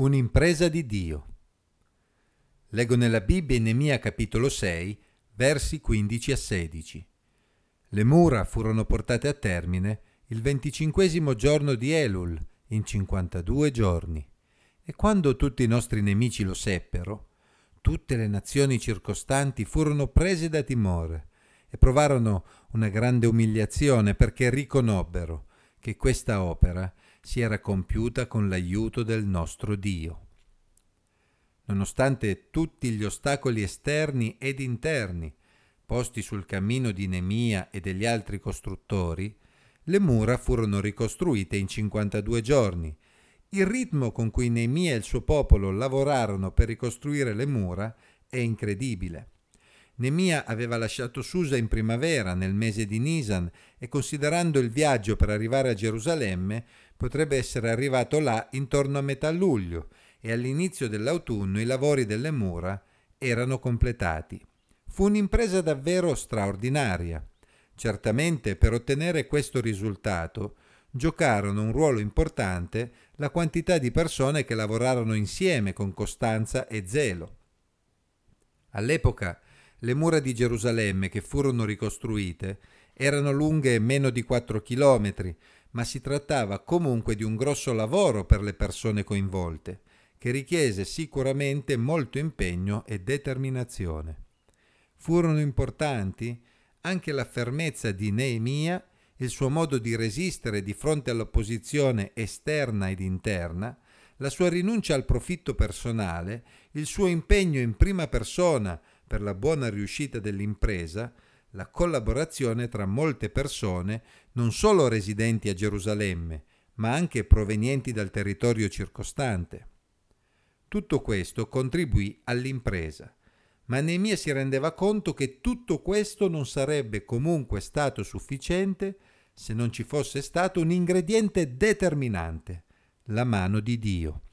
Un'impresa di Dio. Leggo nella Bibbia in Neemia capitolo 6, versi 15 a 16. Le mura furono portate a termine il 25° giorno di Elul, in 52 giorni. E quando tutti i nostri nemici lo seppero, tutte le nazioni circostanti furono prese da timore e provarono una grande umiliazione perché riconobbero che questa opera si era compiuta con l'aiuto del nostro Dio. Nonostante tutti gli ostacoli esterni ed interni posti sul cammino di Neemia e degli altri costruttori, le mura furono ricostruite in 52 giorni. Il ritmo con cui Neemia e il suo popolo lavorarono per ricostruire le mura è incredibile. Neemia aveva lasciato Susa in primavera, nel mese di Nisan, e considerando il viaggio per arrivare a Gerusalemme, potrebbe essere arrivato là intorno a metà luglio, e all'inizio dell'autunno i lavori delle mura erano completati. Fu un'impresa davvero straordinaria. Certamente per ottenere questo risultato giocarono un ruolo importante la quantità di persone che lavorarono insieme con costanza e zelo. All'epoca le mura di Gerusalemme che furono ricostruite erano lunghe meno di 4 chilometri, ma si trattava comunque di un grosso lavoro per le persone coinvolte, che richiese sicuramente molto impegno e determinazione. Furono importanti anche la fermezza di Neemia, il suo modo di resistere di fronte all'opposizione esterna ed interna, la sua rinuncia al profitto personale, il suo impegno in prima persona per la buona riuscita dell'impresa, la collaborazione tra molte persone, non solo residenti a Gerusalemme, ma anche provenienti dal territorio circostante. Tutto questo contribuì all'impresa, ma Neemia si rendeva conto che tutto questo non sarebbe comunque stato sufficiente se non ci fosse stato un ingrediente determinante, la mano di Dio.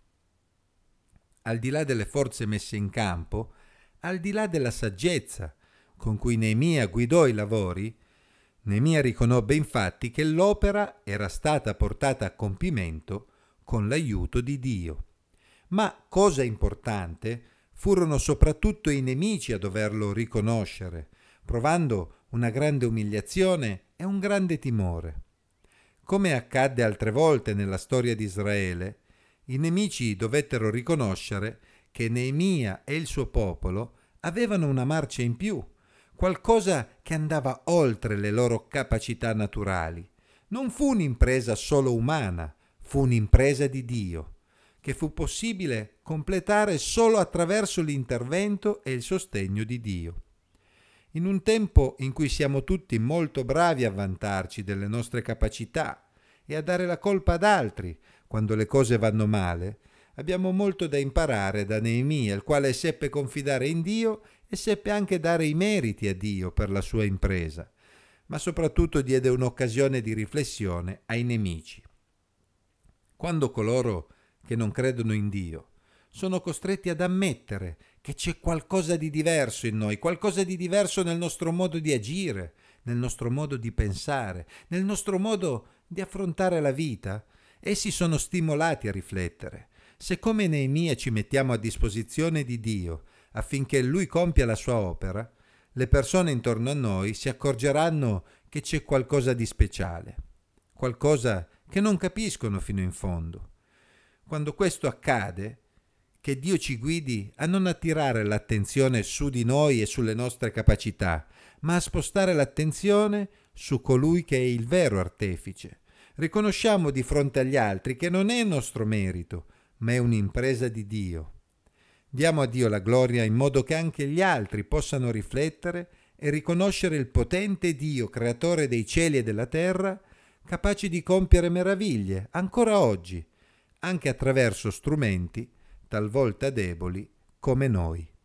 Al di là delle forze messe in campo, al di là della saggezza con cui Neemia guidò i lavori, Neemia riconobbe infatti che l'opera era stata portata a compimento con l'aiuto di Dio. Ma, cosa importante, furono soprattutto i nemici a doverlo riconoscere, provando una grande umiliazione e un grande timore. Come accadde altre volte nella storia di Israele, i nemici dovettero riconoscere che Neemia e il suo popolo avevano una marcia in più, qualcosa che andava oltre le loro capacità naturali. Non fu un'impresa solo umana, fu un'impresa di Dio, che fu possibile completare solo attraverso l'intervento e il sostegno di Dio. In un tempo in cui siamo tutti molto bravi a vantarci delle nostre capacità e a dare la colpa ad altri quando le cose vanno male, abbiamo molto da imparare da Neemia, il quale seppe confidare in Dio e seppe anche dare i meriti a Dio per la sua impresa, ma soprattutto diede un'occasione di riflessione ai nemici. Quando coloro che non credono in Dio sono costretti ad ammettere che c'è qualcosa di diverso in noi, qualcosa di diverso nel nostro modo di agire, nel nostro modo di pensare, nel nostro modo di affrontare la vita, essi sono stimolati a riflettere. Se come Neemia ci mettiamo a disposizione di Dio affinché Lui compia la sua opera, le persone intorno a noi si accorgeranno che c'è qualcosa di speciale, qualcosa che non capiscono fino in fondo. Quando questo accade, che Dio ci guidi a non attirare l'attenzione su di noi e sulle nostre capacità, ma a spostare l'attenzione su colui che è il vero artefice. Riconosciamo di fronte agli altri che non è nostro merito, ma è un'impresa di Dio. Diamo a Dio la gloria in modo che anche gli altri possano riflettere e riconoscere il potente Dio, creatore dei cieli e della terra, capace di compiere meraviglie ancora oggi, anche attraverso strumenti talvolta deboli come noi.